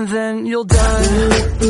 and then you'll die.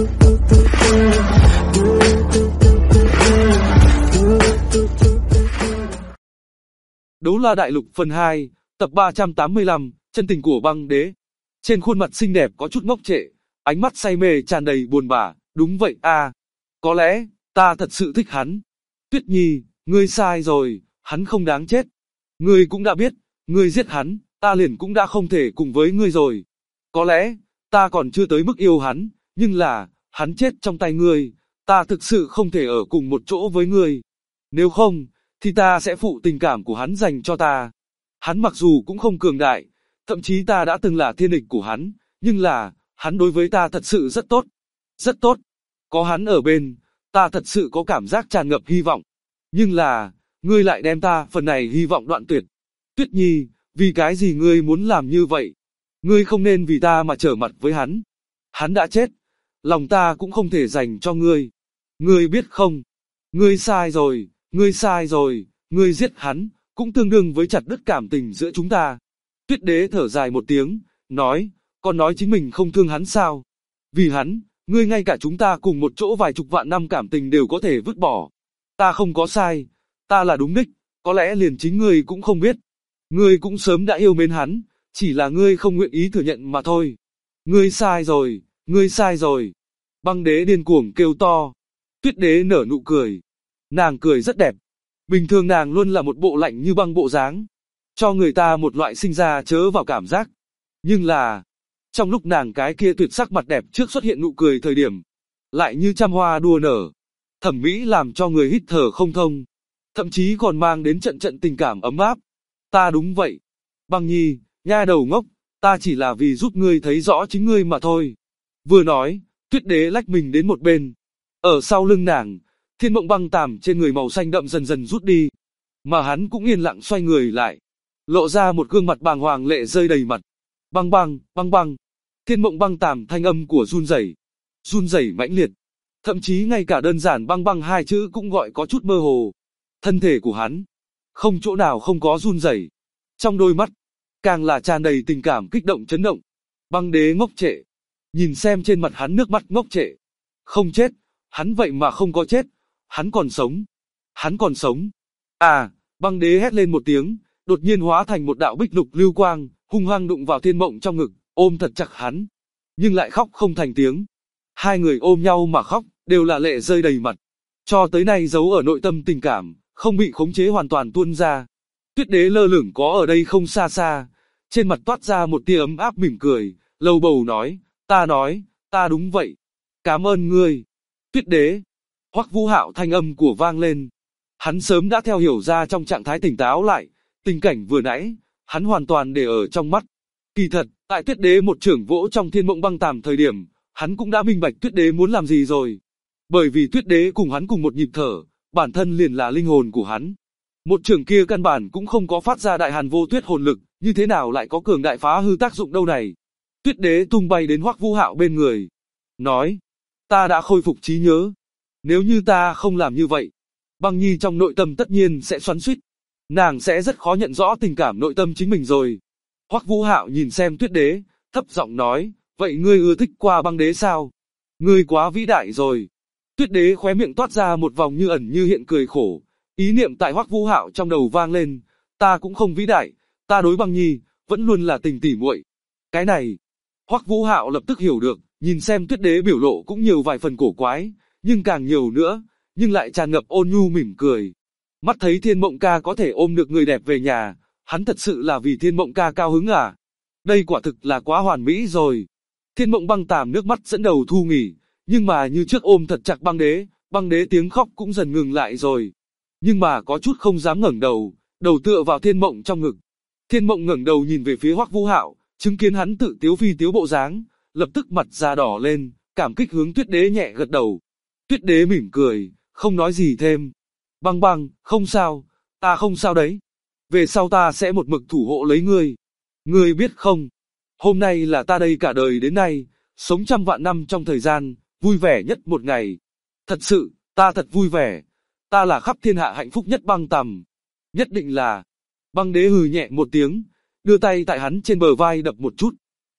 Đấu La Đại Lục phần 2, tập 385, chân tình của băng đế. Trên khuôn mặt xinh đẹp có chút ngốc trệ, ánh mắt say mê tràn đầy buồn bã, đúng vậy à. Có lẽ, ta thật sự thích hắn. Tuyết Nhi, ngươi sai rồi, hắn không đáng chết. Ngươi cũng đã biết, ngươi giết hắn, ta liền cũng đã không thể cùng với ngươi rồi. Có lẽ, ta còn chưa tới mức yêu hắn, nhưng là, hắn chết trong tay ngươi, ta thực sự không thể ở cùng một chỗ với ngươi. Nếu không, thì ta sẽ phụ tình cảm của hắn dành cho ta. Hắn mặc dù cũng không cường đại, thậm chí ta đã từng là thiên địch của hắn, nhưng là, hắn đối với ta thật sự rất tốt. Rất tốt. Có hắn ở bên, ta thật sự có cảm giác tràn ngập hy vọng. Nhưng là, ngươi lại đem ta phần này hy vọng đoạn tuyệt. Tuyết Nhi, vì cái gì ngươi muốn làm như vậy? Ngươi không nên vì ta mà trở mặt với hắn. Hắn đã chết, lòng ta cũng không thể dành cho ngươi. Ngươi biết không? Ngươi sai rồi, ngươi sai rồi, ngươi giết hắn, cũng tương đương với chặt đứt cảm tình giữa chúng ta. Tuyết Đế thở dài một tiếng, nói, còn nói chính mình không thương hắn sao? Vì hắn, ngươi ngay cả chúng ta cùng một chỗ vài chục vạn năm cảm tình đều có thể vứt bỏ. Ta không có sai, ta là đúng đích, có lẽ liền chính ngươi cũng không biết. Ngươi cũng sớm đã yêu mến hắn, chỉ là ngươi không nguyện ý thừa nhận mà thôi. Ngươi sai rồi, ngươi sai rồi. Băng Đế điên cuồng kêu to. Tuyết Đế nở nụ cười. Nàng cười rất đẹp. Bình thường nàng luôn là một bộ lạnh như băng bộ dáng, cho người ta một loại sinh ra chớ vào cảm giác. Nhưng là, trong lúc nàng cái kia tuyệt sắc mặt đẹp trước xuất hiện nụ cười thời điểm, lại như trăm hoa đua nở, thẩm mỹ làm cho người hít thở không thông, thậm chí còn mang đến trận trận tình cảm ấm áp. Ta đúng vậy. Băng Nhi, nha đầu ngốc, ta chỉ là vì giúp ngươi thấy rõ chính ngươi mà thôi. Vừa nói, Tuyết Đế lách mình đến một bên. Ở sau lưng nàng, thiên mộng băng tàm trên người màu xanh đậm dần dần rút đi. Mà hắn cũng yên lặng xoay người lại, lộ ra một gương mặt bàng hoàng lệ rơi đầy mặt. Băng băng, băng băng. Thiên mộng băng tàm thanh âm của run rẩy mãnh liệt. Thậm chí ngay cả đơn giản băng băng hai chữ cũng gọi có chút mơ hồ. Thân thể của hắn, không chỗ nào không có run rẩy. Trong đôi mắt, càng là tràn đầy tình cảm kích động chấn động. Băng Đế ngốc trệ, nhìn xem trên mặt hắn nước mắt ngốc trệ. Không chết, hắn vậy mà không có chết, hắn còn sống. Hắn còn sống. À, Băng Đế hét lên một tiếng, đột nhiên hóa thành một đạo bích lục lưu quang, hung hăng đụng vào thiên mộng trong ngực, ôm thật chặt hắn. Nhưng lại khóc không thành tiếng. Hai người ôm nhau mà khóc, đều là lệ rơi đầy mặt. Cho tới nay giấu ở nội tâm tình cảm, không bị khống chế hoàn toàn tuôn ra. Tuyết Đế lơ lửng có ở đây không xa xa, trên mặt toát ra một tia ấm áp mỉm cười, lầu bầu nói, ta đúng vậy. Cảm ơn ngươi. Tuyết Đế. Hoắc Vũ Hạo thanh âm của vang lên. Hắn sớm đã theo hiểu ra trong trạng thái tỉnh táo lại, tình cảnh vừa nãy, hắn hoàn toàn để ở trong mắt. Kỳ thật, tại Tuyết Đế một trưởng vỗ trong thiên mộng băng tàm thời điểm, hắn cũng đã minh bạch Tuyết Đế muốn làm gì rồi. Bởi vì Tuyết Đế cùng hắn cùng một nhịp thở, bản thân liền là linh hồn của hắn. Một trưởng kia căn bản cũng không có phát ra đại hàn vô tuyết hồn lực, như thế nào lại có cường đại phá hư tác dụng đâu này. Tuyết Đế tung bay đến Hoắc Vũ Hạo bên người, nói, ta đã khôi phục trí nhớ. Nếu như ta không làm như vậy, Băng Nhi trong nội tâm tất nhiên sẽ xoắn xuýt. Nàng sẽ rất khó nhận rõ tình cảm nội tâm chính mình rồi. Hoắc Vũ Hạo nhìn xem Tuyết Đế, thấp giọng nói, vậy ngươi ưa thích qua Băng Đế sao? Ngươi quá vĩ đại rồi. Tuyết Đế khóe miệng toát ra một vòng như ẩn như hiện cười khổ. Ý niệm tại Hoắc Vũ Hạo trong đầu vang lên, ta cũng không vĩ đại, ta đối Băng Nhi vẫn luôn là tình tỉ muội. Cái này, Hoắc Vũ Hạo lập tức hiểu được, nhìn xem Tuyết Đế biểu lộ cũng nhiều vài phần cổ quái, nhưng càng nhiều nữa, nhưng lại tràn ngập ôn nhu mỉm cười. Mắt thấy Thiên Mộng ca có thể ôm được người đẹp về nhà, hắn thật sự là vì Thiên Mộng ca cao hứng à? Đây quả thực là quá hoàn mỹ rồi. Thiên Mộng băng tàm nước mắt dẫn đầu thu nghỉ, nhưng mà như trước ôm thật chặt Băng Đế tiếng khóc cũng dần ngừng lại rồi. Nhưng mà có chút không dám ngẩng đầu, đầu tựa vào Thiên Mộng trong ngực. Thiên Mộng ngẩng đầu nhìn về phía Hoắc Vũ Hạo, chứng kiến hắn tự tiếu phi tiếu bộ dáng, lập tức mặt da đỏ lên, cảm kích hướng Tuyết Đế nhẹ gật đầu. Tuyết Đế mỉm cười, không nói gì thêm. Băng băng, không sao, ta không sao đấy. Về sau ta sẽ một mực thủ hộ lấy ngươi. Ngươi biết không, hôm nay là ta đây cả đời đến nay, sống trăm vạn năm trong thời gian, vui vẻ nhất một ngày. Thật sự, ta thật vui vẻ. Ta là khắp thiên hạ hạnh phúc nhất băng tầm. Nhất định là. Băng Đế hừ nhẹ một tiếng, đưa tay tại hắn trên bờ vai đập một chút.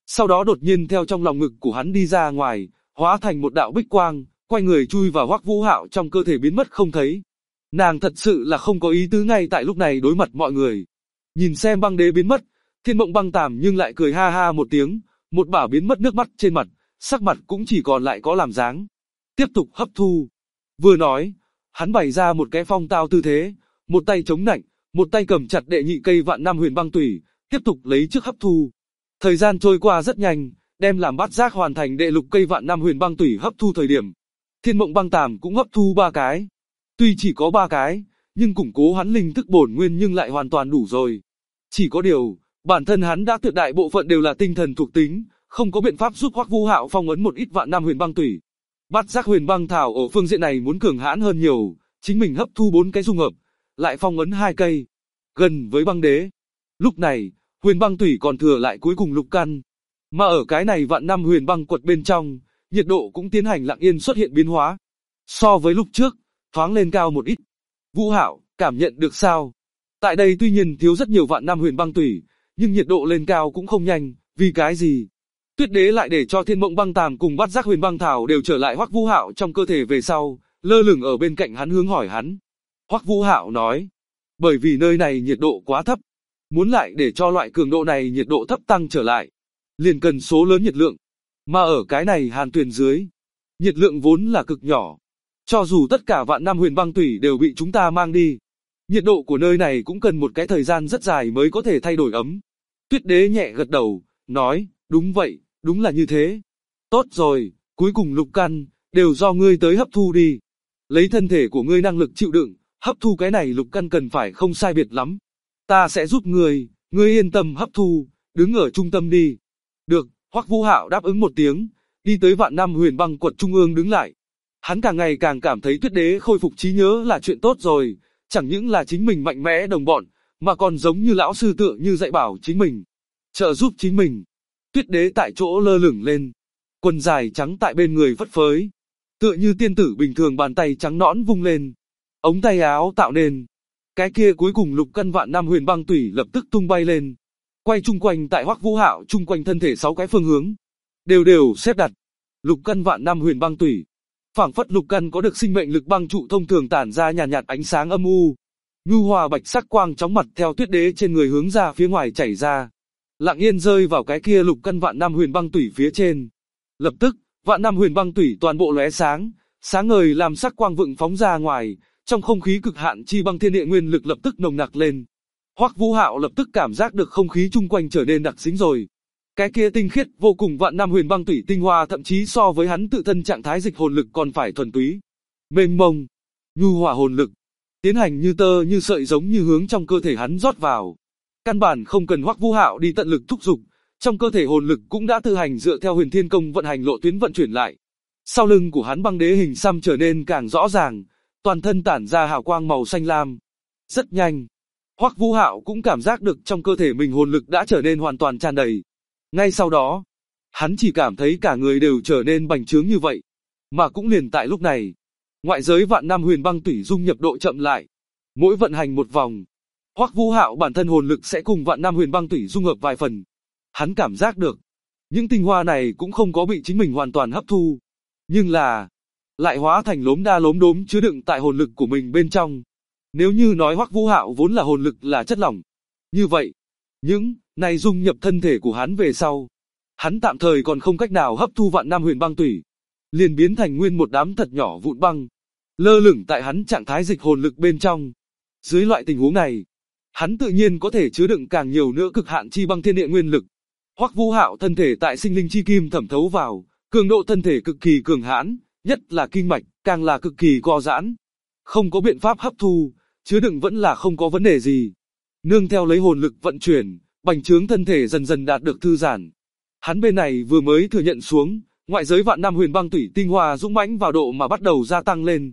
Sau đó đột nhiên theo trong lòng ngực của hắn đi ra ngoài, hóa thành một đạo bích quang, quay người chui vào Hoắc Vũ Hạo trong cơ thể biến mất không thấy. Nàng thật sự là không có ý tứ ngay tại lúc này đối mặt mọi người. Nhìn xem băng đế biến mất, Thiên Mộng Băng Tàm nhưng lại cười ha ha một tiếng, một bả biến mất nước mắt trên mặt, sắc mặt cũng chỉ còn lại có làm dáng. Tiếp tục hấp thu. Vừa nói, hắn bày ra một cái phong tao tư thế, một tay chống nạnh, một tay cầm chặt đệ nhị cây Vạn Năm Huyền Băng Tủy, tiếp tục lấy trước hấp thu. Thời gian trôi qua rất nhanh, đem làm Bát Giác hoàn thành đệ lục cây Vạn Năm Huyền Băng Tủy hấp thu thời điểm. Thiên Mộng Băng Tàm cũng hấp thu 3 cái. Tuy chỉ có 3 cái, nhưng củng cố hắn linh thức bổn nguyên nhưng lại hoàn toàn đủ rồi. Chỉ có điều, bản thân hắn đã tuyệt đại bộ phận đều là tinh thần thuộc tính, không có biện pháp giúp Hoắc Vũ Hạo phong ấn một ít Vạn Năm Huyền Băng Tủy. Bát Giác Huyền Băng Thảo ở phương diện này muốn cường hãn hơn nhiều, chính mình hấp thu 4 cái dung hợp, lại phong ấn 2 cây, gần với băng đế. Lúc này, Huyền Băng Tủy còn thừa lại cuối cùng lục căn, mà ở cái này Vạn Năm Huyền Băng quật bên trong, nhiệt độ cũng tiến hành lặng yên xuất hiện biến hóa. So với lúc trước, thoáng lên cao một ít. Vũ Hạo, cảm nhận được sao? Tại đây tuy nhiên thiếu rất nhiều Vạn Năm Huyền Băng Tủy, nhưng nhiệt độ lên cao cũng không nhanh, vì cái gì? Tuyết Đế lại để cho Thiên Mộng Băng Tàm cùng Bát Giác Huyền Băng Thảo đều trở lại Hoắc Vũ Hạo trong cơ thể về sau, lơ lửng ở bên cạnh hắn hướng hỏi hắn. Hoắc Vũ Hạo nói, bởi vì nơi này nhiệt độ quá thấp, muốn lại để cho loại cường độ này nhiệt độ thấp tăng trở lại, liền cần số lớn nhiệt lượng, mà ở cái này hàn tuyền dưới, nhiệt lượng vốn là cực nhỏ. Cho dù tất cả Vạn Năm Huyền Băng Tủy đều bị chúng ta mang đi, nhiệt độ của nơi này cũng cần một cái thời gian rất dài mới có thể thay đổi ấm. Tuyết Đế nhẹ gật đầu, nói, đúng vậy, đúng là như thế. Tốt rồi, cuối cùng lục căn, đều do ngươi tới hấp thu đi. Lấy thân thể của ngươi năng lực chịu đựng, hấp thu cái này lục căn cần phải không sai biệt lắm. Ta sẽ giúp ngươi yên tâm hấp thu, đứng ở trung tâm đi. Được, Hoắc Vũ Hạo đáp ứng một tiếng, đi tới Vạn Năm Huyền Băng quật trung ương đứng lại. Hắn càng ngày càng cảm thấy Tuyết Đế khôi phục trí nhớ là chuyện tốt rồi, chẳng những là chính mình mạnh mẽ đồng bọn, mà còn giống như lão sư tựa như dạy bảo chính mình, trợ giúp chính mình. Tuyết Đế tại chỗ lơ lửng lên, quần dài trắng tại bên người phất phới, tựa như tiên tử bình thường, bàn tay trắng nõn vung lên, ống tay áo tạo nên. Cái kia cuối cùng lục căn Vạn Năm Huyền Băng Tủy lập tức tung bay lên, quay chung quanh tại Hoắc Vũ Hạo chung quanh thân thể 6 cái phương hướng, đều đều xếp đặt. Lục căn Vạn Năm Huyền Băng Tủy, phảng phất lục căn có được sinh mệnh lực băng trụ thông thường tản ra nhàn nhạt ánh sáng âm u, nhu hòa bạch sắc quang chóng mặt theo Tuyết Đế trên người hướng ra phía ngoài chảy ra, lặng yên rơi vào cái kia lục căn Vạn Năm Huyền Băng Tủy phía trên. Lập tức, Vạn Năm Huyền Băng Tủy toàn bộ lóe sáng, sáng ngời làm sắc quang vựng phóng ra ngoài, trong không khí cực hạn chi băng thiên địa nguyên lực lập tức nồng nặc lên. Hoắc Vũ Hạo lập tức cảm giác được không khí chung quanh trở nên đặc dính rồi. Cái kia tinh khiết vô cùng Vạn Năm Huyền Băng Tủy tinh hoa thậm chí so với hắn tự thân trạng thái dịch hồn lực còn phải thuần túy, mênh mông, nhu hòa hồn lực, tiến hành như tơ như sợi giống như hướng trong cơ thể hắn rót vào. Căn bản không cần Hoắc Vũ Hạo đi tận lực thúc giục, trong cơ thể hồn lực cũng đã tự hành dựa theo Huyền Thiên Công vận hành lộ tuyến vận chuyển lại. Sau lưng của hắn băng đế hình xăm trở nên càng rõ ràng, toàn thân tản ra hào quang màu xanh lam. Rất nhanh, Hoắc Vũ Hạo cũng cảm giác được trong cơ thể mình hồn lực đã trở nên hoàn toàn tràn đầy. Ngay sau đó, hắn chỉ cảm thấy cả người đều trở nên bành trướng như vậy. Mà cũng liền tại lúc này, ngoại giới Vạn Năm Huyền Băng Tủy dung nhập độ chậm lại. Mỗi vận hành một vòng, Hoắc Vũ Hạo bản thân hồn lực sẽ cùng Vạn Năm Huyền Băng Tủy dung hợp vài phần. Hắn cảm giác được, những tinh hoa này cũng không có bị chính mình hoàn toàn hấp thu, nhưng là lại hóa thành lốm đa lốm đốm chứa đựng tại hồn lực của mình bên trong. Nếu như nói Hoắc Vũ Hạo vốn là hồn lực là chất lỏng, như vậy, những này dung nhập thân thể của hắn về sau, hắn tạm thời còn không cách nào hấp thu Vạn Năm Huyền Băng Tủy, liền biến thành nguyên một đám thật nhỏ vụn băng, lơ lửng tại hắn trạng thái dịch hồn lực bên trong. Dưới loại tình huống này, hắn tự nhiên có thể chứa đựng càng nhiều nữa cực hạn chi băng thiên địa nguyên lực. Hoắc Vũ Hạo thân thể tại sinh linh chi kim thẩm thấu vào, cường độ thân thể cực kỳ cường hãn, nhất là kinh mạch càng là cực kỳ co giãn, không có biện pháp hấp thu, chứa đựng vẫn là không có vấn đề gì. Nương theo lấy hồn lực vận chuyển, bành trướng thân thể dần dần đạt được thư giãn. Hắn bên này vừa mới thừa nhận xuống, ngoại giới Vạn Năm Huyền Băng Tủy tinh hoa dũng mãnh vào độ mà bắt đầu gia tăng lên.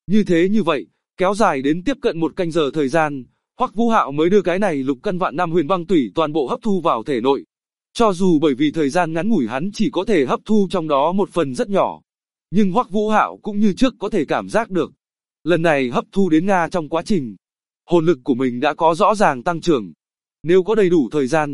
Như vậy, kéo dài đến tiếp cận 1 canh giờ thời gian, Hoắc Vũ Hạo mới đưa cái này lục căn Vạn Năm Huyền Băng Tủy toàn bộ hấp thu vào thể nội. Cho dù bởi vì thời gian ngắn ngủi hắn chỉ có thể hấp thu trong đó một phần rất nhỏ, nhưng Hoắc Vũ Hạo cũng như trước có thể cảm giác được. Lần này hấp thu đến Nga trong quá trình, hồn lực của mình đã có rõ ràng tăng trưởng. Nếu có đầy đủ thời gian,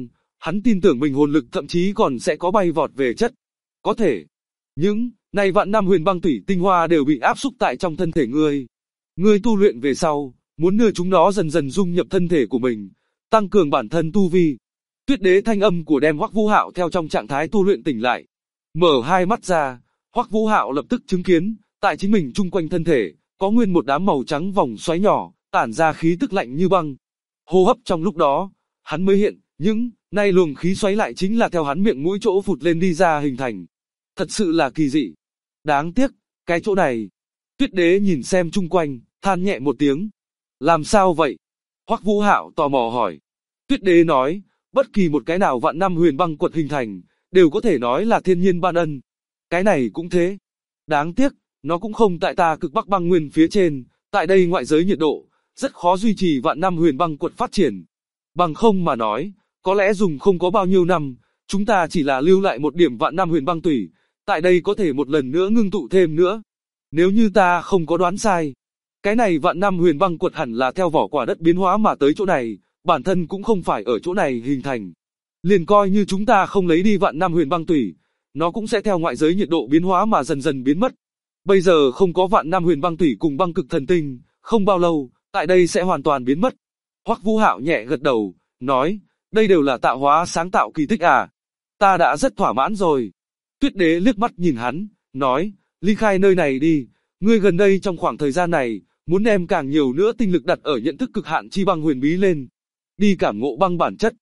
Hắn tin tưởng mình hồn lực thậm chí còn sẽ có bay vọt về chất. Có thể. Những này vạn năm huyền băng tủy tinh hoa đều bị áp xúc tại trong thân thể ngươi. Ngươi tu luyện về sau, muốn đưa chúng nó dần dần dung nhập thân thể của mình, tăng cường bản thân tu vi. Tuyết đế thanh âm của đem Hoắc Vũ Hạo theo trong trạng thái tu luyện tỉnh lại. Mở hai mắt ra, Hoắc Vũ Hạo lập tức chứng kiến, tại chính mình chung quanh thân thể, có nguyên một đám màu trắng vòng xoáy nhỏ, tản ra khí tức lạnh như băng. Hô hấp trong lúc đó, hắn mới hiện, những nay luồng khí xoáy lại chính là theo hắn miệng mũi chỗ phụt lên đi ra hình thành. Thật sự là kỳ dị. Đáng tiếc, cái chỗ này. Tuyết đế nhìn xem chung quanh, than nhẹ một tiếng. Làm sao vậy? Hoắc Vũ Hạo tò mò hỏi. Tuyết đế nói, bất kỳ một cái nào vạn năm huyền băng quật hình thành, đều có thể nói là thiên nhiên ban ân. Cái này cũng thế. Đáng tiếc, nó cũng không tại ta cực bắc băng nguyên phía trên, tại đây ngoại giới nhiệt độ, rất khó duy trì vạn năm huyền băng quật phát triển. Bằng không mà nói, có lẽ dùng không có bao nhiêu năm, chúng ta chỉ là lưu lại một điểm vạn năm huyền băng tủy, tại đây có thể một lần nữa ngưng tụ thêm nữa. Nếu như ta không có đoán sai, cái này vạn năm huyền băng quật hẳn là theo vỏ quả đất biến hóa mà tới chỗ này, bản thân cũng không phải ở chỗ này hình thành. Liền coi như chúng ta không lấy đi vạn năm huyền băng tủy, nó cũng sẽ theo ngoại giới nhiệt độ biến hóa mà dần dần biến mất. Bây giờ không có vạn năm huyền băng tủy cùng băng cực thần tinh, không bao lâu, tại đây sẽ hoàn toàn biến mất. Hoắc Vũ Hạo nhẹ gật đầu, nói, đây đều là tạo hóa sáng tạo kỳ tích à. Ta đã rất thỏa mãn rồi. Tuyết đế liếc mắt nhìn hắn, nói, ly khai nơi này đi, ngươi gần đây trong khoảng thời gian này, muốn đem càng nhiều nữa tinh lực đặt ở nhận thức cực hạn chi băng huyền bí lên. Đi cảm ngộ băng bản chất.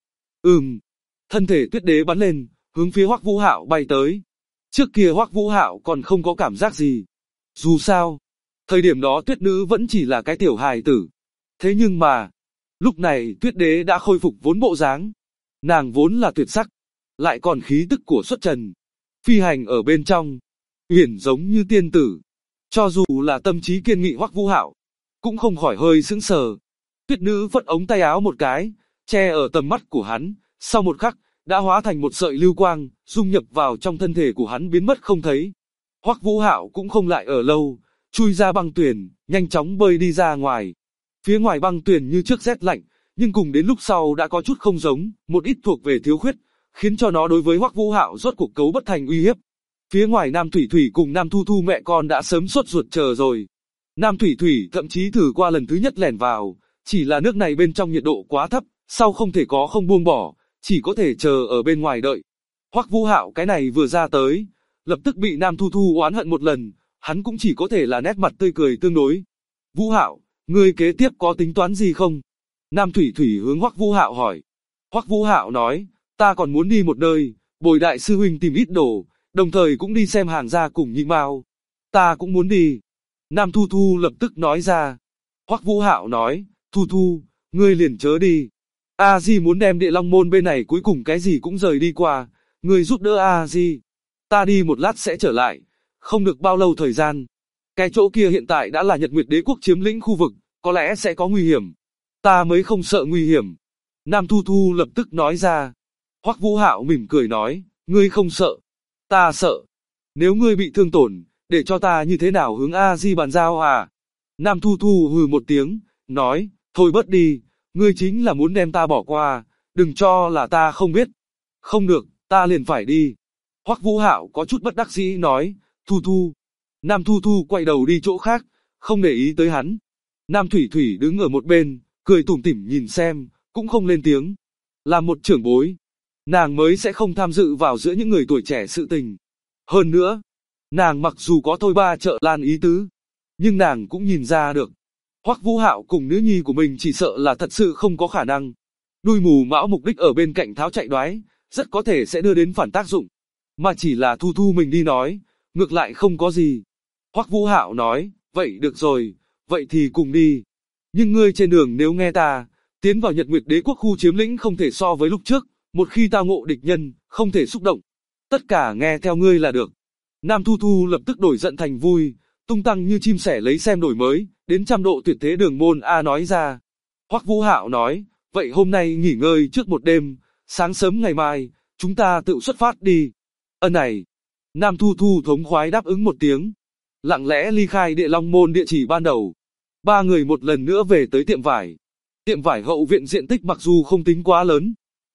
Thân thể tuyết đế bắn lên, hướng phía Hoắc Vũ Hạo bay tới. Trước kia Hoắc Vũ Hạo còn không có cảm giác gì. Dù sao, thời điểm đó tuyết nữ vẫn chỉ là cái tiểu hài tử. Thế nhưng mà, lúc này tuyết đế đã khôi phục vốn bộ dáng. Nàng vốn là tuyệt sắc, lại còn khí tức của xuất trần. Phi hành ở bên trong, uyển giống như tiên tử. Cho dù là tâm trí kiên nghị Hoắc Vũ Hạo, cũng không khỏi hơi sững sờ. Tuyết nữ phất ống tay áo một cái, che ở tầm mắt của hắn, sau một khắc, đã hóa thành một sợi lưu quang, dung nhập vào trong thân thể của hắn biến mất không thấy. Hoắc Vũ Hạo cũng không lại ở lâu, chui ra băng tuyền, nhanh chóng bơi đi ra ngoài. Phía ngoài băng tuyền như trước rét lạnh, nhưng cùng đến lúc sau đã có chút không giống, một ít thuộc về thiếu khuyết, khiến cho nó đối với Hoắc Vũ Hạo rốt cuộc cấu bất thành uy hiếp. Phía ngoài Nam Thủy Thủy cùng Nam Thu Thu mẹ con đã sớm sốt ruột chờ rồi. Nam Thủy Thủy thậm chí thử qua lần thứ nhất lẻn vào, chỉ là nước này bên trong nhiệt độ quá thấp, sau không thể có không buông bỏ, chỉ có thể chờ ở bên ngoài đợi. Hoắc Vũ Hạo cái này vừa ra tới, lập tức bị Nam Thu Thu oán hận một lần, hắn cũng chỉ có thể là nét mặt tươi cười tương đối. Vũ Hạo, ngươi kế tiếp có tính toán gì không? Nam Thủy Thủy hướng Hoắc Vũ Hạo hỏi. Hoắc Vũ Hạo nói, ta còn muốn đi một nơi, bồi đại sư huynh tìm ít đồ, đồng thời cũng đi xem hàng gia cùng Nhị Mao. Ta cũng muốn đi. Nam Thu Thu lập tức nói ra. Hoắc Vũ Hạo nói, Thu Thu, ngươi liền chớ đi. A Di muốn đem Địa Long môn bên này cuối cùng cái gì cũng rời đi qua, ngươi giúp đỡ A Di. Ta đi một lát sẽ trở lại, không được bao lâu thời gian. Cái chỗ kia hiện tại đã là Nhật Nguyệt Đế quốc chiếm lĩnh khu vực, có lẽ sẽ có nguy hiểm. Ta mới không sợ nguy hiểm. Nam Thu Thu lập tức nói ra. Hoắc Vũ Hạo mỉm cười nói, ngươi không sợ. Ta sợ. Nếu ngươi bị thương tổn, để cho ta như thế nào hướng A Di bàn giao à? Nam Thu Thu hừ một tiếng, nói, thôi bớt đi, ngươi chính là muốn đem ta bỏ qua, đừng cho là ta không biết. Không được, ta liền phải đi. Hoắc Vũ Hạo có chút bất đắc dĩ nói, Thu Thu. Nam Thu Thu quay đầu đi chỗ khác, không để ý tới hắn. Nam Thủy Thủy đứng ở một bên, cười tủm tỉm nhìn xem, cũng không lên tiếng. Là một trưởng bối, nàng mới sẽ không tham dự vào giữa những người tuổi trẻ sự tình. Hơn nữa, nàng mặc dù có thôi ba trợ lan ý tứ, nhưng nàng cũng nhìn ra được. Hoắc Vũ Hạo cùng nữ nhi của mình chỉ sợ là thật sự không có khả năng. Đuôi mù mão mục đích ở bên cạnh tháo chạy đoái, rất có thể sẽ đưa đến phản tác dụng. Mà chỉ là Thu Thu mình đi nói, ngược lại không có gì. Hoắc Vũ Hạo nói, vậy được rồi, vậy thì cùng đi. Nhưng ngươi trên đường nếu nghe ta, tiến vào Nhật Nguyệt Đế quốc khu chiếm lĩnh không thể so với lúc trước, một khi ta ngộ địch nhân, không thể xúc động. Tất cả nghe theo ngươi là được. Nam Thu Thu lập tức đổi giận thành vui, tung tăng như chim sẻ lấy xem đổi mới, đến 100 độ tuyệt thế đường môn A nói ra. Hoắc Vũ Hạo nói, vậy hôm nay nghỉ ngơi trước một đêm, sáng sớm ngày mai, chúng ta tự xuất phát đi. Ân này. Nam Thu Thu thống khoái đáp ứng một tiếng. Lặng lẽ ly khai Địa Long môn địa chỉ ban đầu. Ba người một lần nữa về tới tiệm vải. Tiệm vải hậu viện diện tích mặc dù không tính quá lớn,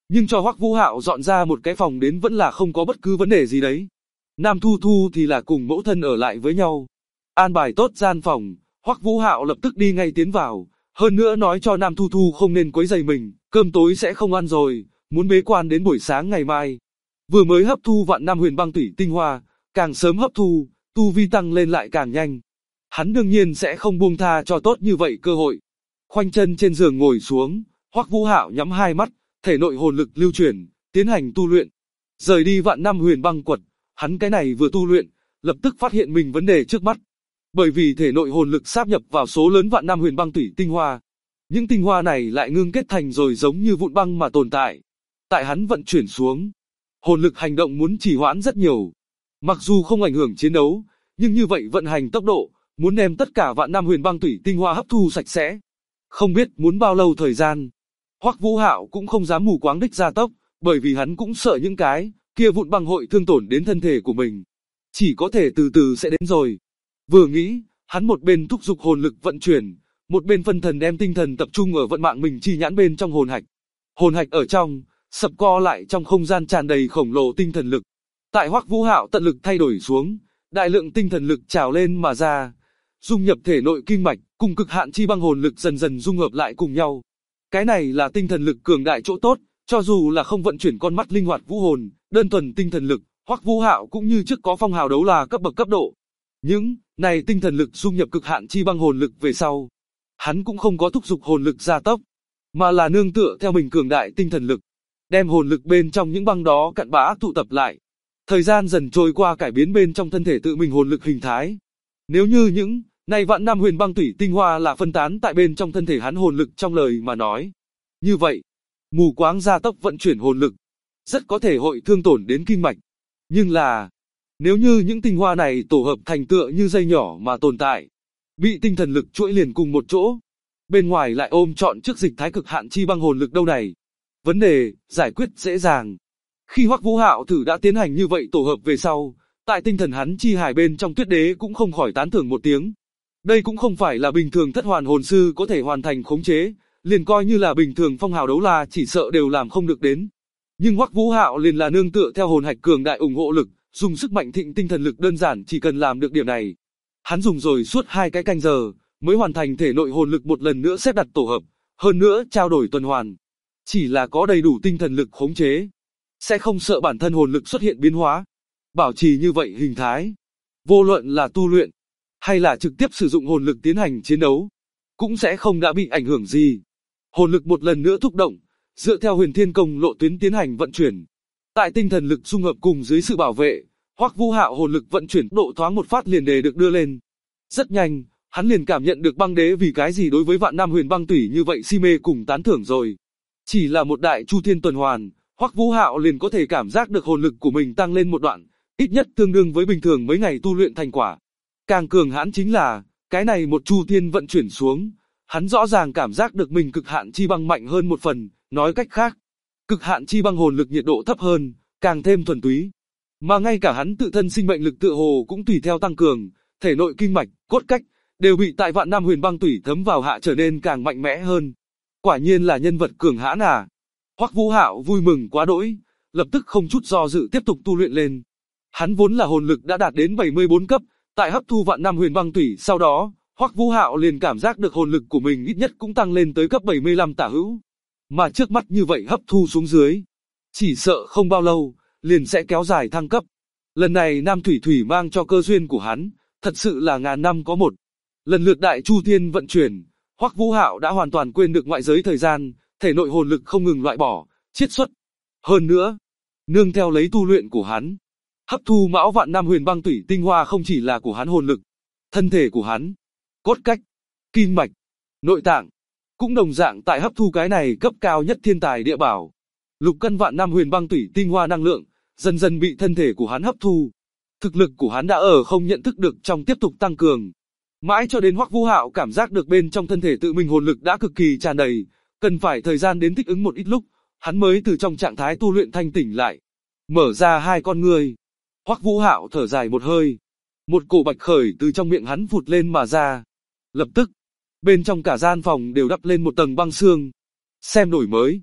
Nhưng cho Hoắc Vũ Hạo dọn ra một cái phòng đến vẫn là không có bất cứ vấn đề gì đấy. Nam Thu Thu thì là cùng mẫu thân ở lại với nhau. An bài tốt gian phòng, Hoắc Vũ Hạo lập tức đi ngay tiến vào, hơn nữa nói cho Nam Thu Thu không nên quấy rầy mình, cơm tối sẽ không ăn rồi, muốn bế quan đến buổi sáng ngày mai. Vừa mới hấp thu vạn năm huyền băng tủy tinh hoa, càng sớm hấp thu, tu vi tăng lên lại càng nhanh. Hắn đương nhiên sẽ không buông tha cho tốt như vậy cơ hội. Khoanh chân trên giường ngồi xuống, Hoắc Vũ Hạo nhắm hai mắt, thể nội hồn lực lưu chuyển, tiến hành tu luyện. Rời đi vạn năm huyền băng quật, hắn cái này vừa tu luyện, lập tức phát hiện mình vấn đề trước mắt. Bởi vì thể nội hồn lực sáp nhập vào số lớn vạn năm huyền băng tủy tinh hoa. Những tinh hoa này lại ngưng kết thành rồi giống như vụn băng mà tồn tại. Tại hắn vận chuyển xuống, hồn lực hành động muốn trì hoãn rất nhiều. Mặc dù không ảnh hưởng chiến đấu, nhưng như vậy vận hành tốc độ, muốn đem tất cả vạn năm huyền băng tủy tinh hoa hấp thu sạch sẽ. Không biết muốn bao lâu thời gian. Hoắc Vũ Hạo cũng không dám mù quáng đích gia tốc, bởi vì hắn cũng sợ những cái kia vụn băng hội thương tổn đến thân thể của mình. Chỉ có thể từ từ sẽ đến rồi. Vừa nghĩ, hắn một bên thúc giục hồn lực vận chuyển, một bên phân thần đem tinh thần tập trung ở vận mạng mình chi nhãn bên trong hồn hạch. Hồn hạch ở trong, sập co lại trong không gian tràn đầy khổng lồ tinh thần lực. Tại Hoắc Vũ Hạo tận lực thay đổi xuống, đại lượng tinh thần lực trào lên mà ra, dung nhập thể nội kinh mạch, cùng cực hạn chi băng hồn lực dần dần dung hợp lại cùng nhau. Cái này là tinh thần lực cường đại chỗ tốt, cho dù là không vận chuyển con mắt linh hoạt vũ hồn, đơn thuần tinh thần lực, Hoắc Vũ Hạo cũng như trước có phong hào đấu la cấp bậc cấp độ. Những này tinh thần lực dung nhập cực hạn chi băng hồn lực về sau, hắn cũng không có thúc giục hồn lực gia tốc, mà là nương tựa theo mình cường đại tinh thần lực, đem hồn lực bên trong những băng đó cặn bã tụ tập lại. Thời gian dần trôi qua cải biến bên trong thân thể tự mình hồn lực hình thái. Nếu như những này vạn năm huyền băng tủy tinh hoa là phân tán tại bên trong thân thể hắn hồn lực trong lời mà nói, như vậy, mù quáng gia tốc vận chuyển hồn lực, rất có thể hội thương tổn đến kinh mạch. Nhưng là, nếu như những tinh hoa này tổ hợp thành tựa như dây nhỏ mà tồn tại, bị tinh thần lực chuỗi liền cùng một chỗ, bên ngoài lại ôm trọn trước dịch thái cực hạn chi băng hồn lực đâu này. Vấn đề, giải quyết dễ dàng. Khi Hoắc Vũ Hạo thử đã tiến hành như vậy tổ hợp về sau, tại tinh thần hắn chi hải bên trong Tuyết Đế cũng không khỏi tán thưởng một tiếng. Đây cũng không phải là bình thường thất hoàn hồn sư có thể hoàn thành khống chế, liền coi như là bình thường phong hào đấu la chỉ sợ đều làm không được đến. Nhưng Hoắc Vũ Hạo liền là nương tựa theo hồn hạch cường đại ủng hộ lực, dùng sức mạnh thịnh tinh thần lực đơn giản chỉ cần làm được điểm này. Hắn dùng rồi suốt 2 cái canh giờ, mới hoàn thành thể nội hồn lực một lần nữa xếp đặt tổ hợp, hơn nữa trao đổi tuần hoàn. Chỉ là có đầy đủ tinh thần lực khống chế, sẽ không sợ bản thân hồn lực xuất hiện biến hóa. Bảo trì như vậy hình thái, vô luận là tu luyện, hay là trực tiếp sử dụng hồn lực tiến hành chiến đấu, cũng sẽ không đã bị ảnh hưởng gì. Hồn lực một lần nữa thúc động, dựa theo Huyền Thiên Công lộ tuyến tiến hành vận chuyển. Tại tinh thần lực dung hợp cùng dưới sự bảo vệ, Hoắc Vũ Hạo hồn lực vận chuyển độ thoáng một phát liền đề được đưa lên. Rất nhanh, hắn liền cảm nhận được băng đế vì cái gì đối với vạn năm huyền băng tủy như vậy si mê cùng tán thưởng rồi. Chỉ là một đại chu thiên tuần hoàn, Hoắc Vũ Hạo liền có thể cảm giác được hồn lực của mình tăng lên một đoạn, ít nhất tương đương với bình thường mấy ngày tu luyện thành quả. Càng cường hãn chính là, cái này một chu thiên vận chuyển xuống, hắn rõ ràng cảm giác được mình cực hạn chi băng mạnh hơn một phần, nói cách khác, cực hạn chi băng hồn lực nhiệt độ thấp hơn, càng thêm thuần túy. Mà ngay cả hắn tự thân sinh mệnh lực tựa hồ cũng tùy theo tăng cường, thể nội kinh mạch, cốt cách, đều bị tại vạn năm huyền băng tủy thấm vào hạ trở nên càng mạnh mẽ hơn. Quả nhiên là nhân vật cường hãn à. Hoắc Vũ Hạo vui mừng quá đỗi, lập tức không chút do dự tiếp tục tu luyện lên. Hắn vốn là hồn lực đã đạt đến 74 cấp, tại hấp thu vạn năm huyền băng tủy sau đó, Hoắc Vũ Hạo liền cảm giác được hồn lực của mình ít nhất cũng tăng lên tới cấp 75 tả hữu. Mà trước mắt như vậy hấp thu xuống dưới, chỉ sợ không bao lâu, liền sẽ kéo dài thăng cấp. Lần này Nam Thủy Thủy mang cho cơ duyên của hắn, thật sự là ngàn năm có một. Lần lượt đại chu thiên vận chuyển, Hoắc Vũ Hạo đã hoàn toàn quên được ngoại giới thời gian, thể nội hồn lực không ngừng loại bỏ, chiết xuất. Hơn nữa, nương theo lấy tu luyện của hắn, hấp thu mão vạn năm huyền băng tủy tinh hoa không chỉ là của hắn hồn lực, thân thể của hắn, cốt cách, kinh mạch, nội tạng, cũng đồng dạng tại hấp thu cái này cấp cao nhất thiên tài địa bảo. Lục cân vạn năm huyền băng tủy tinh hoa năng lượng, dần dần bị thân thể của hắn hấp thu. Thực lực của hắn đã ở không nhận thức được trong tiếp tục tăng cường. Mãi cho đến Hoắc Vũ Hạo cảm giác được bên trong thân thể tự mình hồn lực đã cực kỳ tràn đầy, cần phải thời gian đến thích ứng một ít lúc, hắn mới từ trong trạng thái tu luyện thanh tỉnh lại. Mở ra hai con ngươi, Hoắc Vũ Hạo thở dài một hơi. Một cổ bạch khởi từ trong miệng hắn phụt lên mà ra. Lập tức, bên trong cả gian phòng đều đắp lên một tầng băng sương. Xem đổi mới.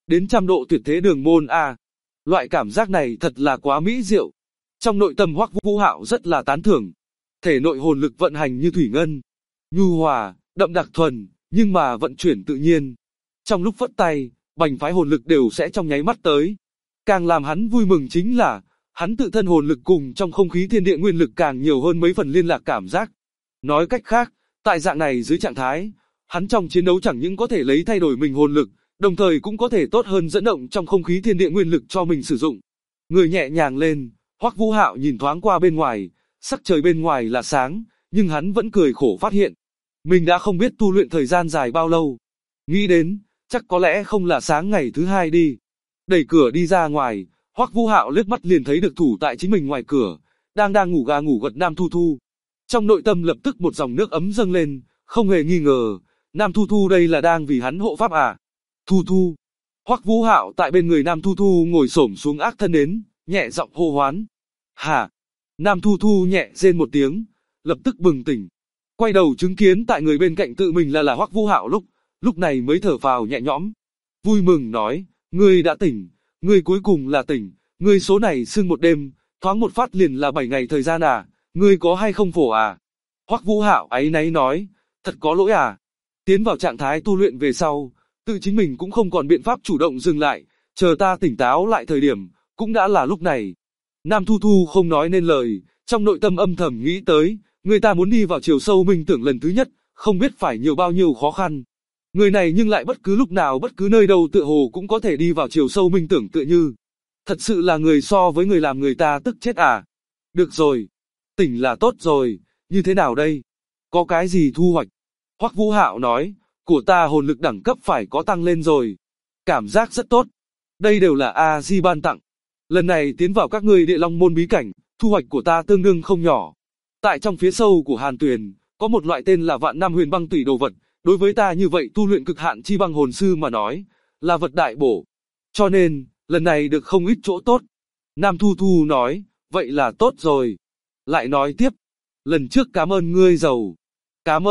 đến 100 độ tuyệt thế đường môn a. Loại cảm giác này thật là quá mỹ diệu. Trong nội tâm Hoắc Vũ Hạo rất là tán thưởng. Thể nội hồn lực vận hành như thủy ngân, nhu hòa, đậm đặc thuần, nhưng mà vận chuyển tự nhiên. Trong lúc phất tay, bành phái hồn lực đều sẽ trong nháy mắt tới. Càng làm hắn vui mừng chính là, hắn tự thân hồn lực cùng trong không khí thiên địa nguyên lực càng nhiều hơn mấy phần liên lạc cảm giác. Nói cách khác, tại dạng này dưới trạng thái, hắn trong chiến đấu chẳng những có thể lấy thay đổi mình hồn lực, đồng thời cũng có thể tốt hơn dẫn động trong không khí thiên địa nguyên lực cho mình sử dụng. Người nhẹ nhàng lên, Hoắc Vũ Hạo nhìn thoáng qua bên ngoài, sắc trời bên ngoài là sáng, nhưng hắn vẫn cười khổ phát hiện. Mình đã không biết tu luyện thời gian dài bao lâu. Nghĩ đến, chắc có lẽ không là sáng ngày thứ hai đi. Đẩy cửa đi ra ngoài, Hoắc Vũ Hạo liếc mắt liền thấy được thủ tại chính mình ngoài cửa, đang ngủ gà ngủ gật Nam Thu Thu. Trong nội tâm lập tức một dòng nước ấm dâng lên, không hề nghi ngờ, Nam Thu Thu đây là đang vì hắn hộ pháp à. Thu Thu. Hoắc Vũ Hạo tại bên người Nam Thu Thu ngồi xổm xuống ác thân đến, nhẹ giọng hô hoán. Hả? Nam Thu Thu nhẹ rên một tiếng, lập tức bừng tỉnh. Quay đầu chứng kiến tại người bên cạnh tự mình là Hoắc Vũ Hạo lúc này mới thở phào nhẹ nhõm. Vui mừng nói, ngươi đã tỉnh, ngươi cuối cùng là tỉnh, ngươi số này sưng một đêm, thoáng một phát liền là 7 ngày thời gian à, ngươi có hay không phổ à? Hoắc Vũ Hạo áy náy nói, thật có lỗi à. Tiến vào trạng thái tu luyện về sau, tự chính mình cũng không còn biện pháp chủ động dừng lại, chờ ta tỉnh táo lại thời điểm, cũng đã là lúc này. Nam Thu Thu không nói nên lời, trong nội tâm âm thầm nghĩ tới, người ta muốn đi vào chiều sâu minh tưởng lần thứ nhất, không biết phải nhiều bao nhiêu khó khăn. Người này nhưng lại bất cứ lúc nào bất cứ nơi đâu tựa hồ cũng có thể đi vào chiều sâu minh tưởng tựa như. Thật sự là người so với người làm người ta tức chết à. Được rồi, tỉnh là tốt rồi, như thế nào đây? Có cái gì thu hoạch? Hoắc Vũ Hạo nói, của ta hồn lực đẳng cấp phải có tăng lên rồi. Cảm giác rất tốt. Đây đều là A-di ban tặng. Lần này tiến vào các ngươi địa long môn bí cảnh, thu hoạch của ta tương đương không nhỏ. Tại trong phía sâu của Hàn Tuyền, có một loại tên là Vạn Nam Huyền Băng Tủy đồ vật, đối với ta như vậy tu luyện cực hạn chi băng hồn sư mà nói, là vật đại bổ. Cho nên, lần này được không ít chỗ tốt. Nam Thu Thu nói, vậy là tốt rồi. Lại nói tiếp, lần trước cảm ơn ngươi giàu. Cảm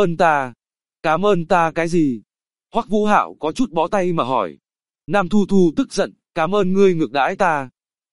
ơn ta cái gì? Hoắc Vũ Hạo có chút bó tay mà hỏi. Nam Thu Thu tức giận, cảm ơn ngươi ngược đãi ta.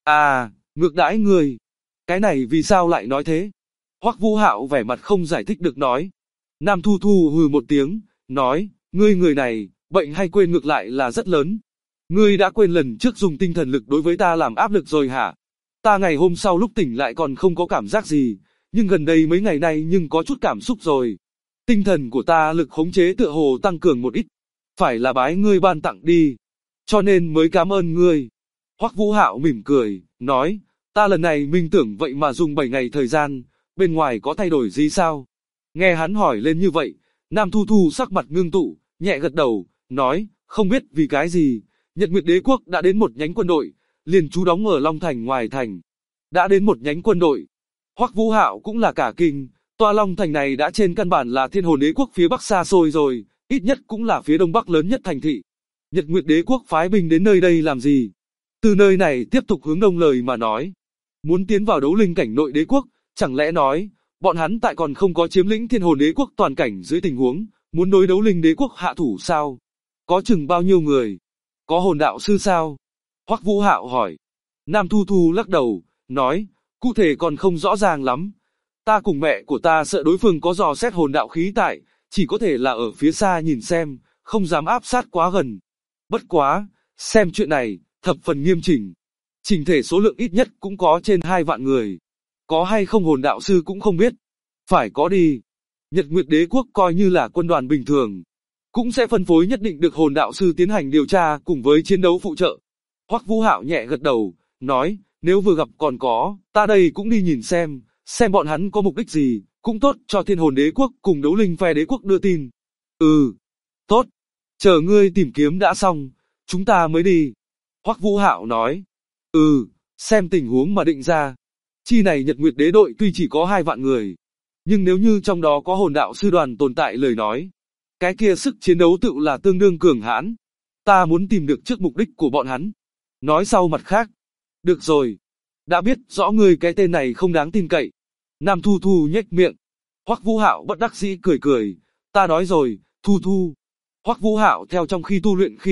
À, ngược đãi ngươi. Cái này vì sao lại nói thế? Hoắc Vũ Hạo vẻ mặt không giải thích được nói. Nam Thu Thu hừ một tiếng, nói, ngươi người này, bệnh hay quên ngược lại là rất lớn. Ngươi đã quên lần trước dùng tinh thần lực đối với ta làm áp lực rồi hả? Ta ngày hôm sau lúc tỉnh lại còn không có cảm giác gì, nhưng gần đây mấy ngày nay nhưng có chút cảm xúc rồi. Tinh thần của ta lực khống chế tựa hồ tăng cường một ít. Phải là bái ngươi ban tặng đi. Cho nên mới cảm ơn ngươi. Hoắc Vũ Hạo mỉm cười, nói, ta lần này minh tưởng vậy mà dùng 7 ngày thời gian, bên ngoài có thay đổi gì sao? Nghe hắn hỏi lên như vậy, Nam Thu Thu sắc mặt ngưng tụ, nhẹ gật đầu, nói, không biết vì cái gì, Nhật Nguyệt Đế Quốc đã đến một nhánh quân đội, liền trú đóng ở Long Thành ngoài thành. Đã đến một nhánh quân đội. Hoắc Vũ Hạo cũng là cả kinh, tòa Long Thành này đã trên căn bản là Thiên Hồn Đế Quốc phía Bắc xa xôi rồi, ít nhất cũng là phía Đông Bắc lớn nhất thành thị. Nhật Nguyệt Đế Quốc phái binh đến nơi đây làm gì? Từ nơi này tiếp tục hướng đông lời mà nói. Muốn tiến vào đấu linh cảnh nội đế quốc, chẳng lẽ nói, bọn hắn tại còn không có chiếm lĩnh Thiên Hồn Đế Quốc toàn cảnh dưới tình huống, muốn đối đấu linh đế quốc hạ thủ sao? Có chừng bao nhiêu người? Có hồn đạo sư sao? Hoắc Vũ Hạo hỏi. Nam Thu Thu lắc đầu, nói, cụ thể còn không rõ ràng lắm. Ta cùng mẹ của ta sợ đối phương có dò xét hồn đạo khí tại, chỉ có thể là ở phía xa nhìn xem, không dám áp sát quá gần. Bất quá, xem chuyện này, thập phần nghiêm chỉnh. Chỉnh thể số lượng ít nhất cũng có trên 2 vạn người. Có hay không hồn đạo sư cũng không biết. Phải có đi. Nhật Nguyệt Đế Quốc coi như là quân đoàn bình thường. Cũng sẽ phân phối nhất định được hồn đạo sư tiến hành điều tra cùng với chiến đấu phụ trợ. Hoắc Vũ Hạo nhẹ gật đầu, nói, nếu vừa gặp còn có, ta đây cũng đi nhìn xem bọn hắn có mục đích gì, cũng tốt cho Thiên Hồn Đế Quốc cùng đấu linh phe đế quốc đưa tin. Ừ, tốt, chờ ngươi tìm kiếm đã xong, chúng ta mới đi. Hoắc Vũ Hạo nói, xem tình huống mà định ra. Chi này Nhật Nguyệt Đế đội tuy chỉ có 2 vạn người, nhưng nếu như trong đó có hồn đạo sư đoàn tồn tại lời nói, cái kia sức chiến đấu tự là tương đương cường hãn. Ta muốn tìm được trước mục đích của bọn hắn. Nói sau mặt khác. Được rồi. Đã biết rõ ngươi cái tên này không đáng tin cậy. Nam Thu Thu nhếch miệng. Hoắc Vũ Hạo bất đắc dĩ cười cười. Ta nói rồi, Thu Thu. Hoắc Vũ Hạo theo trong khi tu luyện khi,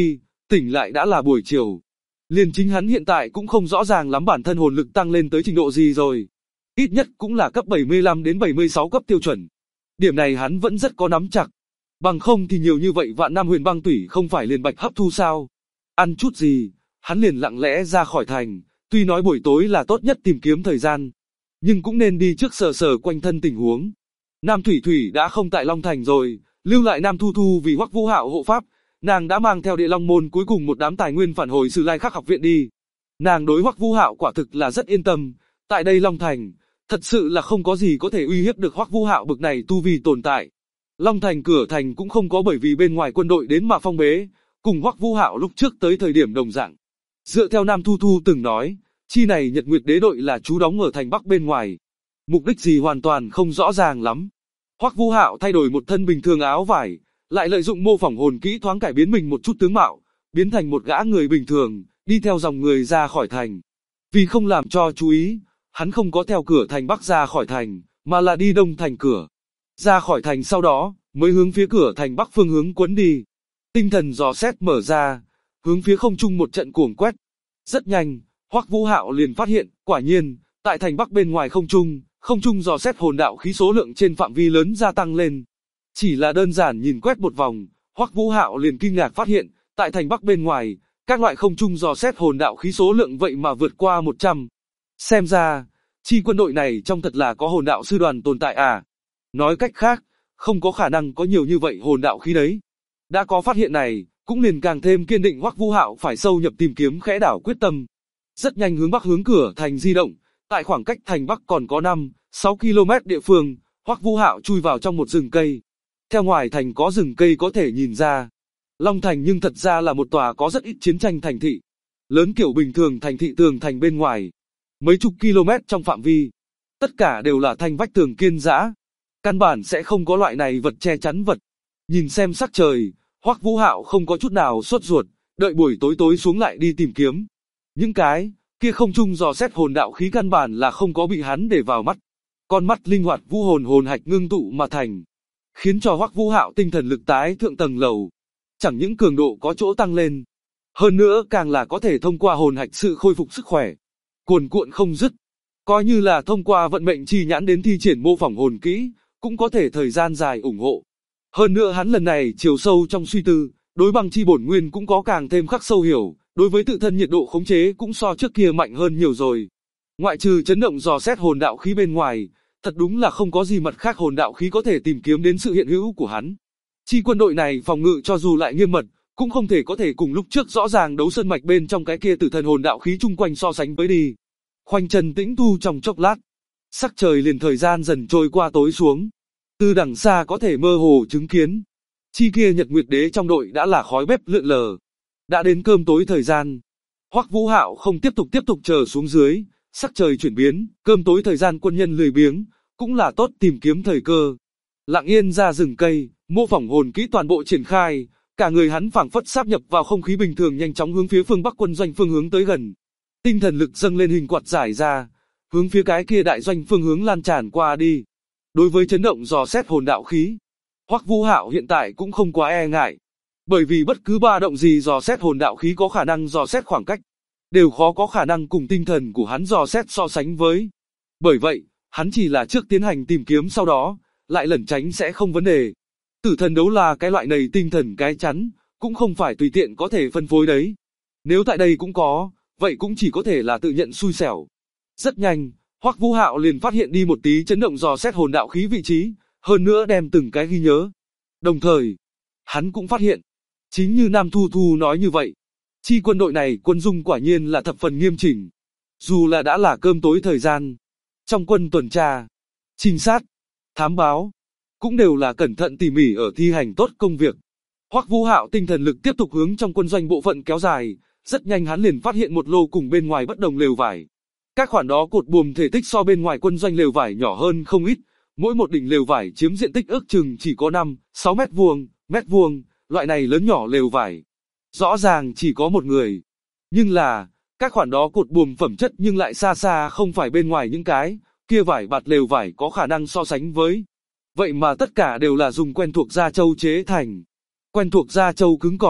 Tỉnh lại đã là buổi chiều. Liền chính hắn hiện tại cũng không rõ ràng lắm bản thân hồn lực tăng lên tới trình độ gì rồi. Ít nhất cũng là cấp 75 đến 76 cấp tiêu chuẩn. Điểm này hắn vẫn rất có nắm chặt. Bằng không thì nhiều như vậy vạn năm huyền băng tủy không phải liền bạch hấp thu sao? Ăn chút gì, hắn liền lặng lẽ ra khỏi thành. Tuy nói buổi tối là tốt nhất tìm kiếm thời gian, nhưng cũng nên đi trước sờ sờ quanh thân tình huống. Nam Thủy Thủy đã không tại Long Thành rồi, lưu lại Nam Thu Thu vì Hoắc Vũ Hạo hộ pháp, nàng đã mang theo Địa Long môn cuối cùng một đám tài nguyên phản hồi Sử Lai Khắc học viện đi. Nàng đối Hoắc Vũ Hạo quả thực là rất yên tâm, tại đây Long Thành, thật sự là không có gì có thể uy hiếp được Hoắc Vũ Hạo bực này tu vi tồn tại. Long Thành cửa thành cũng không có bởi vì bên ngoài quân đội đến mà phong bế, cùng Hoắc Vũ Hạo lúc trước tới thời điểm đồng dạng. Dựa theo Nam Thu Thu từng nói, chi này Nhật Nguyệt Đế đội là trú đóng ở thành Bắc bên ngoài. Mục đích gì hoàn toàn không rõ ràng lắm. Hoắc Vũ Hạo thay đổi một thân bình thường áo vải, lại lợi dụng mô phỏng hồn kỹ thoáng cải biến mình một chút tướng mạo, biến thành một gã người bình thường, đi theo dòng người ra khỏi thành. Vì không làm cho chú ý, hắn không có theo cửa thành Bắc ra khỏi thành, mà là đi đông thành cửa. Ra khỏi thành sau đó, mới hướng phía cửa thành Bắc phương hướng quấn đi. Tinh thần dò xét mở ra, hướng phía không trung một trận cuồng quét. Rất nhanh, Hoắc Vũ Hạo liền phát hiện, quả nhiên, tại thành Bắc bên ngoài không trung dò xét hồn đạo khí số lượng trên phạm vi lớn gia tăng lên. Chỉ là đơn giản nhìn quét một vòng, Hoắc Vũ Hạo liền kinh ngạc phát hiện, tại thành Bắc bên ngoài, các loại không trung dò xét hồn đạo khí số lượng vậy mà vượt qua 100. Xem ra, chi quân đội này trong thật là có hồn đạo sư đoàn tồn tại à. Nói cách khác, không có khả năng có nhiều như vậy hồn đạo khí đấy. Đã có phát hiện này, cũng liền càng thêm kiên định Hoắc Vũ Hạo phải sâu nhập tìm kiếm khẽ đảo quyết tâm. Rất nhanh hướng Bắc hướng cửa thành di động, tại khoảng cách thành Bắc còn có 5-6 km địa phương, Hoắc Vũ Hạo chui vào trong một rừng cây. Theo ngoài thành có rừng cây có thể nhìn ra, Long Thành nhưng thật ra là một tòa có rất ít chiến tranh thành thị. Lớn kiểu bình thường thành thị tường thành bên ngoài, mấy chục km trong phạm vi, tất cả đều là thanh vách tường kiên dã. Căn bản sẽ không có loại này vật che chắn vật. Nhìn xem sắc trời, Hoắc Vũ Hạo không có chút nào sốt ruột, đợi buổi tối tối xuống lại đi tìm kiếm. Những cái kia không trung dò xét hồn đạo khí căn bản là không có bị hắn để vào mắt. Con mắt linh hoạt vũ hồn hạch ngưng tụ mà thành, khiến cho Hoắc Vũ Hạo tinh thần lực tái thượng tầng lầu. Chẳng những cường độ có chỗ tăng lên, hơn nữa càng là có thể thông qua hồn hạch sự khôi phục sức khỏe, cuồn cuộn không dứt. Coi như là thông qua vận mệnh chi nhãn đến thi triển mô phỏng hồn kỹ, cũng có thể thời gian dài ủng hộ. Hơn nữa hắn lần này chiều sâu trong suy tư, đối băng chi bổn nguyên cũng có càng thêm khắc sâu hiểu, đối với tự thân nhiệt độ khống chế cũng so trước kia mạnh hơn nhiều rồi. Ngoại trừ chấn động dò xét hồn đạo khí bên ngoài, thật đúng là không có gì mặt khác hồn đạo khí có thể tìm kiếm đến sự hiện hữu của hắn. Chi quân đội này phòng ngự cho dù lại nghiêm mật, cũng không thể có thể cùng lúc trước rõ ràng đấu sơn mạch bên trong cái kia tử thần hồn đạo khí chung quanh so sánh với đi. Khoanh chân tĩnh tu trong chốc lát, sắc trời liền thời gian dần trôi qua tối xuống. Từ đằng xa có thể mơ hồ chứng kiến, chi kia Nhật Nguyệt Đế trong đội đã là khói bếp lượn lờ. Đã đến cơm tối thời gian, Hoắc Vũ Hạo không tiếp tục chờ xuống dưới, sắc trời chuyển biến, cơm tối thời gian quân nhân lười biếng, cũng là tốt tìm kiếm thời cơ. Lặng yên ra rừng cây, mô phỏng hồn kỹ toàn bộ triển khai, cả người hắn phảng phất sáp nhập vào không khí bình thường nhanh chóng hướng phía phương Bắc quân doanh phương hướng tới gần. Tinh thần lực dâng lên hình quạt giải ra, hướng phía cái kia đại doanh phương hướng lan tràn qua đi. Đối với chấn động dò xét hồn đạo khí, Hoắc Vũ Hạo hiện tại cũng không quá e ngại, bởi vì bất cứ ba động gì dò xét hồn đạo khí có khả năng dò xét khoảng cách, đều khó có khả năng cùng tinh thần của hắn dò xét so sánh với. Bởi vậy, hắn chỉ là trước tiến hành tìm kiếm sau đó, lại lẩn tránh sẽ không vấn đề. Tử thần đấu là cái loại này tinh thần cái chắn, cũng không phải tùy tiện có thể phân phối đấy. Nếu tại đây cũng có, vậy cũng chỉ có thể là tự nhận xui xẻo. Rất nhanh, Hoắc Vũ Hạo liền phát hiện đi một tí chấn động dò xét hồn đạo khí vị trí, hơn nữa đem từng cái ghi nhớ. Đồng thời, hắn cũng phát hiện, chính như Nam Thu Thu nói như vậy, chi quân đội này quân dung quả nhiên là thập phần nghiêm chỉnh. Dù là đã là cơm tối thời gian, trong quân tuần tra, trinh sát, thám báo, cũng đều là cẩn thận tỉ mỉ ở thi hành tốt công việc. Hoắc Vũ Hạo tinh thần lực tiếp tục hướng trong quân doanh bộ phận kéo dài, rất nhanh hắn liền phát hiện một lô cùng bên ngoài bất đồng lều vải. Các khoản đó cột buồm thể tích so bên ngoài quân doanh lều vải nhỏ hơn không ít, mỗi một đỉnh lều vải chiếm diện tích ước chừng chỉ có 5-6 mét vuông, loại này lớn nhỏ lều vải. Rõ ràng chỉ có một người. Nhưng là, các khoản đó cột buồm phẩm chất nhưng lại xa xa không phải bên ngoài những cái kia vải bạt lều vải có khả năng so sánh với. Vậy mà tất cả đều là dùng quen thuộc da trâu chế thành. Quen thuộc da trâu cứng cỏi,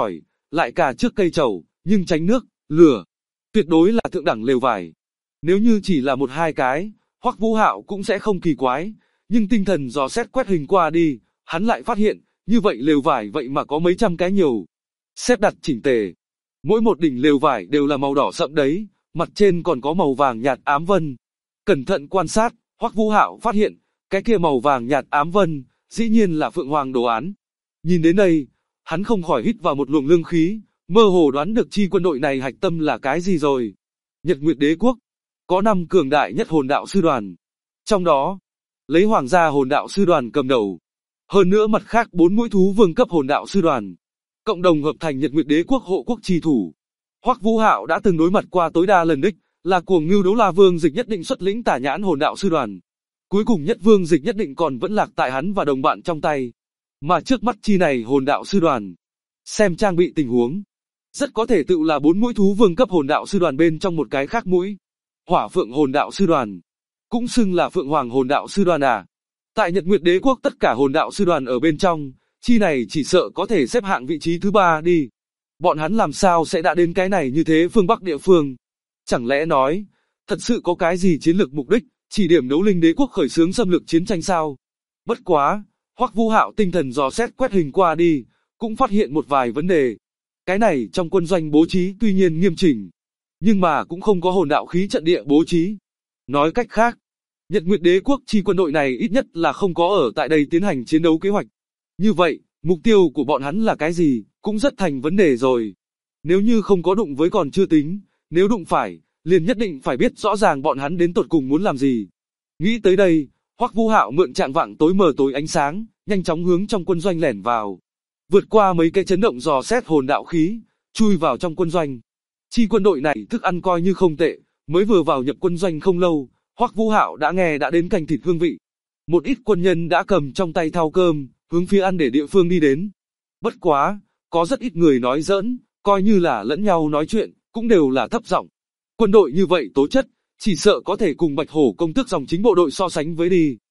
lại cà trước cây trầu, nhưng tránh nước, lửa. Tuyệt đối là thượng đẳng lều vải. Nếu như chỉ là một hai cái, Hoắc Vũ Hạo cũng sẽ không kỳ quái, nhưng tinh thần dò xét quét hình qua đi, hắn lại phát hiện, như vậy lều vải vậy mà có mấy trăm cái nhiều. Xếp đặt chỉnh tề. Mỗi một đỉnh lều vải đều là màu đỏ sậm đấy, mặt trên còn có màu vàng nhạt ám vân. Cẩn thận quan sát, Hoắc Vũ Hạo phát hiện, cái kia màu vàng nhạt ám vân, dĩ nhiên là phượng hoàng đồ án. Nhìn đến đây, hắn không khỏi hít vào một luồng lương khí, mơ hồ đoán được chi quân đội này hạch tâm là cái gì rồi. Nhật Nguyệt Đế quốc có 5 cường đại nhất hồn đạo sư đoàn, trong đó lấy Hoàng gia hồn đạo sư đoàn cầm đầu. Hơn nữa mặt khác 4 mũi thú vương cấp hồn đạo sư đoàn, cộng đồng hợp thành Nhật Nguyệt Đế quốc hộ quốc chi thủ. Hoắc Vũ Hạo đã từng đối mặt qua tối đa lần đích, là Cuồng Ngưu Đấu La Vương Dịch Nhất Định xuất lĩnh Tả Nhãn hồn đạo sư đoàn. Cuối cùng nhất Vương Dịch Nhất Định còn vẫn lạc tại hắn và đồng bạn trong tay. Mà trước mắt chi này hồn đạo sư đoàn, xem trang bị tình huống, rất có thể tự là 4 mũi thú vương cấp hồn đạo sư đoàn bên trong một cái khác mũi. Hỏa Phượng hồn đạo sư đoàn, cũng xưng là Phượng Hoàng hồn đạo sư đoàn à. Tại Nhật Nguyệt Đế quốc tất cả hồn đạo sư đoàn ở bên trong, chi này chỉ sợ có thể xếp hạng vị trí thứ 3 đi. Bọn hắn làm sao sẽ đã đến cái này như thế phương Bắc địa phương? Chẳng lẽ nói, thật sự có cái gì chiến lược mục đích, chỉ điểm đấu linh đế quốc khởi xướng xâm lược chiến tranh sao? Bất quá, Hoắc Vũ Hạo tinh thần dò xét quét hình qua đi, cũng phát hiện một vài vấn đề. Cái này trong quân doanh bố trí tuy nhiên nghiêm chỉnh, nhưng mà cũng không có hồn đạo khí trận địa bố trí. Nói cách khác, Nhật Nguyệt Đế quốc chi quân đội này ít nhất là không có ở tại đây tiến hành chiến đấu kế hoạch. Như vậy, mục tiêu của bọn hắn là cái gì, cũng rất thành vấn đề rồi. Nếu như không có đụng với còn chưa tính, nếu đụng phải, liền nhất định phải biết rõ ràng bọn hắn đến tột cùng muốn làm gì. Nghĩ tới đây, Hoắc Vũ Hạo mượn trạng vạng tối mờ tối ánh sáng, nhanh chóng hướng trong quân doanh lẻn vào. Vượt qua mấy cái chấn động dò xét hồn đạo khí, chui vào trong quân doanh. Chi quân đội này thức ăn coi như không tệ, mới vừa vào nhập quân doanh không lâu, Hoắc Vũ Hạo đã nghe đã đến canh thịt hương vị. Một ít quân nhân đã cầm trong tay thao cơm, hướng phía ăn để địa phương đi đến. Bất quá, có rất ít người nói giỡn, coi như là lẫn nhau nói chuyện, cũng đều là thấp giọng. Quân đội như vậy tố chất, chỉ sợ có thể cùng Bạch Hổ công tước dòng chính bộ đội so sánh với đi.